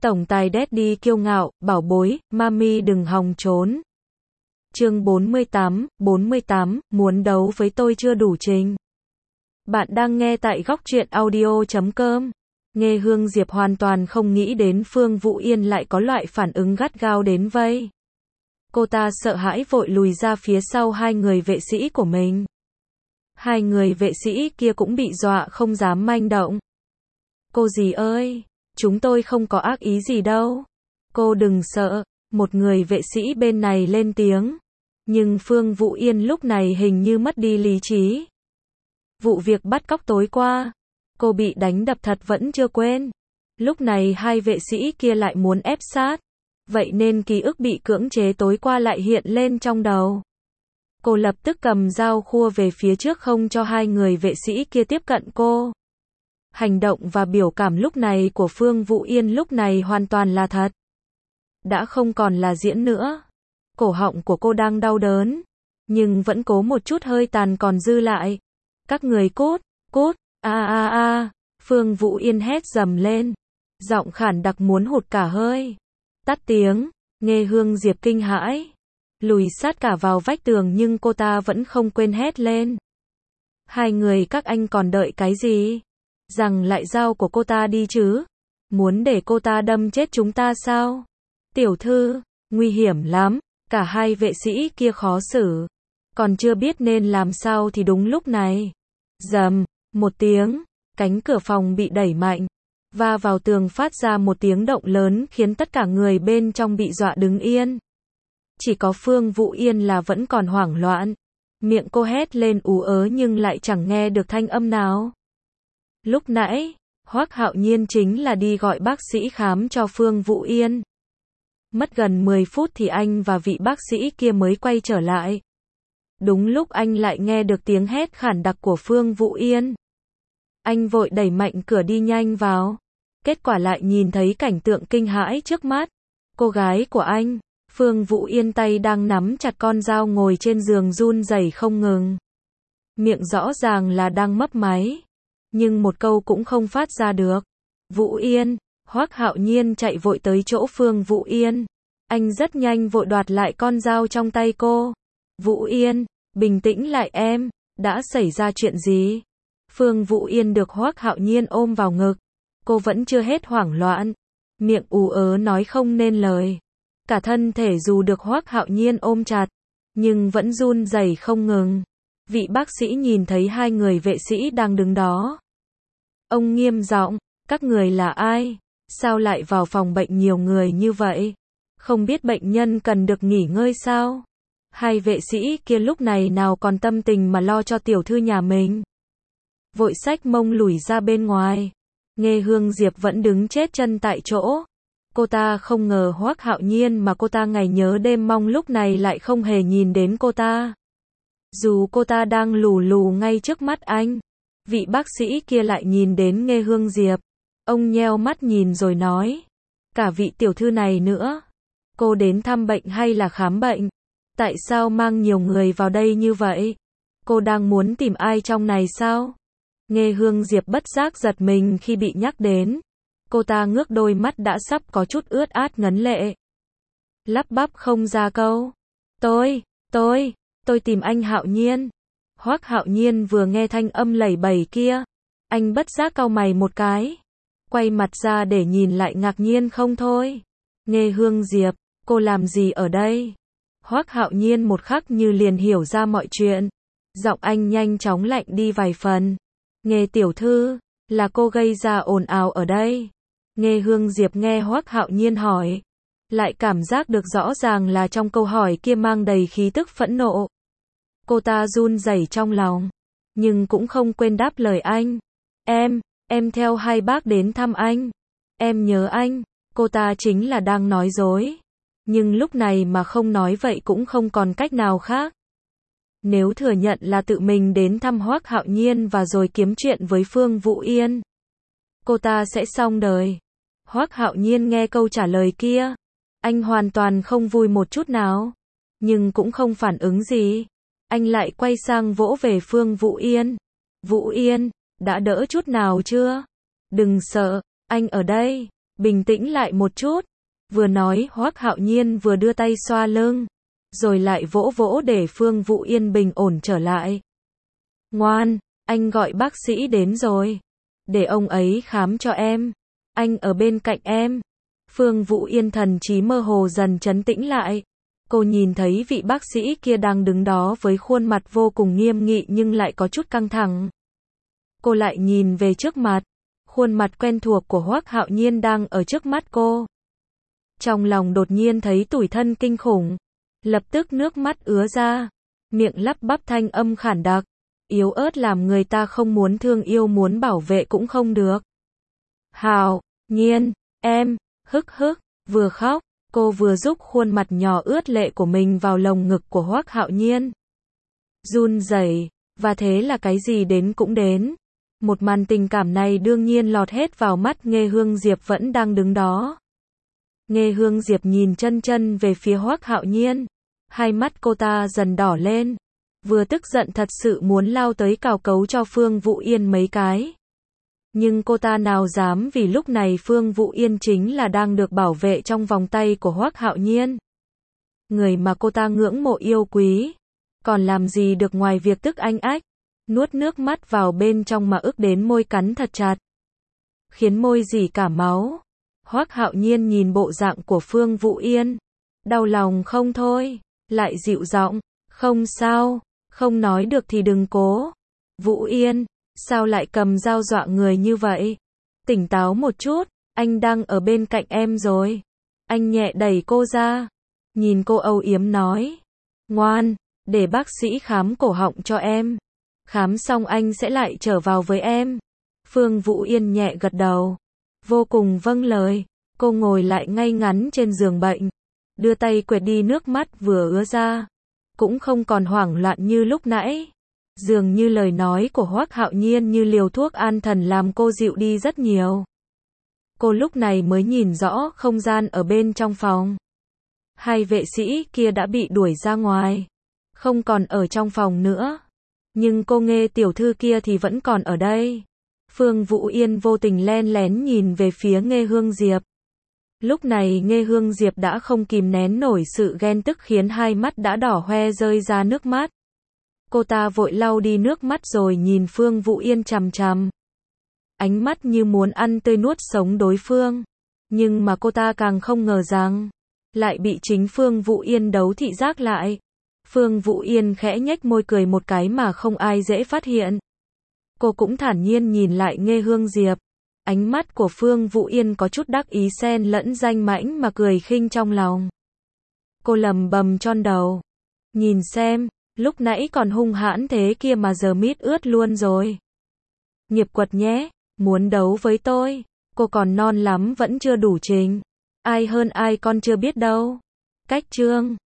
Tổng tài Daddy kiêu ngạo, bảo bối, mami đừng hòng trốn. Chương 48, muốn đấu với tôi chưa đủ trình. Bạn đang nghe tại góc truyện audio.com. Nghe Hương Diệp hoàn toàn không nghĩ đến Phương Vũ Yên lại có loại phản ứng gắt gao đến vây. Cô ta sợ hãi vội lùi ra phía sau hai người vệ sĩ của mình. Hai người vệ sĩ kia cũng bị dọa không dám manh động. Cô dì ơi, chúng tôi không có ác ý gì đâu. Cô đừng sợ, một người vệ sĩ bên này lên tiếng. Nhưng Phương Vũ Yên lúc này hình như mất đi lý trí. Vụ việc bắt cóc tối qua, cô bị đánh đập thật vẫn chưa quên. Lúc này hai vệ sĩ kia lại muốn ép sát. Vậy nên ký ức bị cưỡng chế tối qua lại hiện lên trong đầu. Cô lập tức cầm dao khua về phía trước không cho hai người vệ sĩ kia tiếp cận cô. Hành động và biểu cảm lúc này của Phương Vũ Yên lúc này hoàn toàn là thật. Đã không còn là diễn nữa. Cổ họng của cô đang đau đớn, nhưng vẫn cố một chút hơi tàn còn dư lại. Các người cút, cút, Phương Vũ Yên hét dầm lên. Giọng khản đặc muốn hụt cả hơi. Tắt tiếng, nghe Hương Diệp kinh hãi. Lùi sát cả vào vách tường nhưng cô ta vẫn không quên hét lên. Hai người các anh còn đợi cái gì? Rằng lại dao của cô ta đi chứ? Muốn để cô ta đâm chết chúng ta sao? Tiểu thư, nguy hiểm lắm. Cả hai vệ sĩ kia khó xử. Còn chưa biết nên làm sao thì đúng lúc này. Rầm, một tiếng, cánh cửa phòng bị đẩy mạnh. Va vào tường phát ra một tiếng động lớn khiến tất cả người bên trong bị dọa đứng yên. Chỉ có Phương Vũ Yên là vẫn còn hoảng loạn. Miệng cô hét lên ú ớ nhưng lại chẳng nghe được thanh âm nào. Lúc nãy, Hoắc Hạo Nhiên chính là đi gọi bác sĩ khám cho Phương Vũ Yên. Mất gần 10 phút thì anh và vị bác sĩ kia mới quay trở lại. Đúng lúc anh lại nghe được tiếng hét khản đặc của Phương Vũ Yên. Anh vội đẩy mạnh cửa đi nhanh vào. Kết quả lại nhìn thấy cảnh tượng kinh hãi trước mắt. Cô gái của anh, Phương Vũ Yên tay đang nắm chặt con dao ngồi trên giường run rẩy không ngừng. Miệng rõ ràng là đang mấp máy. Nhưng một câu cũng không phát ra được. Vũ Yên, Hoắc Hạo Nhiên chạy vội tới chỗ Phương Vũ Yên. Anh rất nhanh vội đoạt lại con dao trong tay cô. Vũ Yên, bình tĩnh lại em, đã xảy ra chuyện gì? Phương Vũ Yên được Hoắc Hạo Nhiên ôm vào ngực. Cô vẫn chưa hết hoảng loạn. Miệng ú ớ nói không nên lời. Cả thân thể dù được Hoắc Hạo Nhiên ôm chặt, nhưng vẫn run rẩy không ngừng. Vị bác sĩ nhìn thấy hai người vệ sĩ đang đứng đó. Ông nghiêm giọng, các người là ai? Sao lại vào phòng bệnh nhiều người như vậy? Không biết bệnh nhân cần được nghỉ ngơi sao? Hai vệ sĩ kia lúc này nào còn tâm tình mà lo cho tiểu thư nhà mình. Vội xách mông lùi ra bên ngoài. Nghe Hương Diệp vẫn đứng chết chân tại chỗ. Cô ta không ngờ Hoắc Hạo Nhiên mà cô ta ngày nhớ đêm mong lúc này lại không hề nhìn đến cô ta. Dù cô ta đang lù lù ngay trước mắt anh. Vị bác sĩ kia lại nhìn đến Nghe Hương Diệp. Ông nheo mắt nhìn rồi nói. Cả vị tiểu thư này nữa. Cô đến thăm bệnh hay là khám bệnh? Tại sao mang nhiều người vào đây như vậy? Cô đang muốn tìm ai trong này sao? Nghe Hương Diệp bất giác giật mình khi bị nhắc đến. Cô ta ngước đôi mắt đã sắp có chút ướt át ngấn lệ. Lắp bắp không ra câu. Tôi tìm anh Hạo Nhiên. Hoắc Hạo Nhiên vừa nghe thanh âm lẩy bẩy kia. Anh bất giác cau mày một cái. Quay mặt ra để nhìn lại ngạc nhiên không thôi. Nghe Hương Diệp, cô làm gì ở đây? Hoắc Hạo Nhiên một khắc như liền hiểu ra mọi chuyện. Giọng anh nhanh chóng lạnh đi vài phần. Nghe tiểu thư, là cô gây ra ồn ào ở đây. Nghe Hương Diệp nghe Hoắc Hạo Nhiên hỏi. Lại cảm giác được rõ ràng là trong câu hỏi kia mang đầy khí tức phẫn nộ. Cô ta run rẩy trong lòng. Nhưng cũng không quên đáp lời anh. Em theo hai bác đến thăm anh. Em nhớ anh. Cô ta chính là đang nói dối. Nhưng lúc này mà không nói vậy cũng không còn cách nào khác. Nếu thừa nhận là tự mình đến thăm Hoắc Hạo Nhiên và rồi kiếm chuyện với Phương Vũ Yên, cô ta sẽ xong đời. Hoắc Hạo Nhiên nghe câu trả lời kia, anh hoàn toàn không vui một chút nào, nhưng cũng không phản ứng gì. Anh lại quay sang vỗ về Phương Vũ Yên. Vũ Yên, đã đỡ chút nào chưa? Đừng sợ, anh ở đây. bình tĩnh lại một chút. Vừa nói Hoắc Hạo Nhiên vừa đưa tay xoa lưng, rồi lại vỗ vỗ để Phương Vũ Yên bình ổn trở lại. Ngoan, anh gọi bác sĩ đến rồi. Để ông ấy khám cho em. Anh ở bên cạnh em. Phương Vũ Yên thần trí mơ hồ dần trấn tĩnh lại. Cô nhìn thấy vị bác sĩ kia đang đứng đó với khuôn mặt vô cùng nghiêm nghị nhưng lại có chút căng thẳng. Cô lại nhìn về trước mặt. Khuôn mặt quen thuộc của Hoắc Hạo Nhiên đang ở trước mắt cô. Trong lòng đột nhiên thấy tủi thân kinh khủng. Lập tức nước mắt ứa ra. Miệng lắp bắp thanh âm khản đặc. Yếu ớt làm người ta không muốn thương yêu muốn bảo vệ cũng không được. Hạo Nhiên, em, hức hức, vừa khóc, cô vừa giúp khuôn mặt nhỏ ướt lệ của mình vào lồng ngực của Hoắc Hạo Nhiên. Run rẩy, và thế là cái gì đến cũng đến. Một màn tình cảm này đương nhiên lọt hết vào mắt Nghê Hương Diệp vẫn đang đứng đó. Nghê Hương Diệp nhìn chân chân về phía Hoắc Hạo Nhiên. Hai mắt cô ta dần đỏ lên. Vừa tức giận thật sự muốn lao tới cào cấu cho Phương Vũ Yên mấy cái. Nhưng cô ta nào dám vì lúc này Phương Vũ Yên chính là đang được bảo vệ trong vòng tay của Hoắc Hạo Nhiên. Người mà cô ta ngưỡng mộ yêu quý. Còn làm gì được ngoài việc tức anh ách. Nuốt nước mắt vào bên trong mà ức đến môi cắn thật chặt. Khiến môi rỉ cả máu. Hoắc Hạo Nhiên nhìn bộ dạng của Phương Vũ Yên. Đau lòng không thôi. Lại dịu giọng. Không sao. Không nói được thì đừng cố. Vũ Yên, sao lại cầm dao dọa người như vậy? Tỉnh táo một chút, anh đang ở bên cạnh em rồi. Anh nhẹ đẩy cô ra. Nhìn cô âu yếm nói. Ngoan, để bác sĩ khám cổ họng cho em. Khám xong anh sẽ lại trở vào với em. Phương Vũ Yên nhẹ gật đầu. Vô cùng vâng lời. Cô ngồi lại ngay ngắn trên giường bệnh. Đưa tay quệt đi nước mắt vừa ứa ra. Cũng không còn hoảng loạn như lúc nãy. Dường như lời nói của Hoắc Hạo Nhiên như liều thuốc an thần làm cô dịu đi rất nhiều. Cô lúc này mới nhìn rõ không gian ở bên trong phòng. Hai vệ sĩ kia đã bị đuổi ra ngoài. Không còn ở trong phòng nữa. Nhưng cô Nghê tiểu thư kia thì vẫn còn ở đây. Phương Vũ Yên vô tình len lén nhìn về phía Nghê Hương Diệp. Lúc này Nghê Hương Diệp đã không kìm nén nổi sự ghen tức khiến hai mắt đã đỏ hoe rơi ra nước mắt. Cô ta vội lau đi nước mắt rồi nhìn Phương Vũ Yên chằm chằm. Ánh mắt như muốn ăn tươi nuốt sống đối phương. Nhưng mà cô ta càng không ngờ rằng lại bị chính Phương Vũ Yên đấu thị giác lại. Phương Vũ Yên khẽ nhếch môi cười một cái mà không ai dễ phát hiện. Cô cũng thản nhiên nhìn lại Nghê Hương Diệp. Ánh mắt của Phương Vũ Yên có chút đắc ý xen lẫn danh mãnh mà cười khinh trong lòng. Cô lầm bầm tròn đầu. Nhìn xem, lúc nãy còn hung hãn thế kia mà giờ mít ướt luôn rồi. Nghiệp quật nhé, muốn đấu với tôi. Cô còn non lắm vẫn chưa đủ trình. Ai hơn ai con chưa biết đâu. Cách chương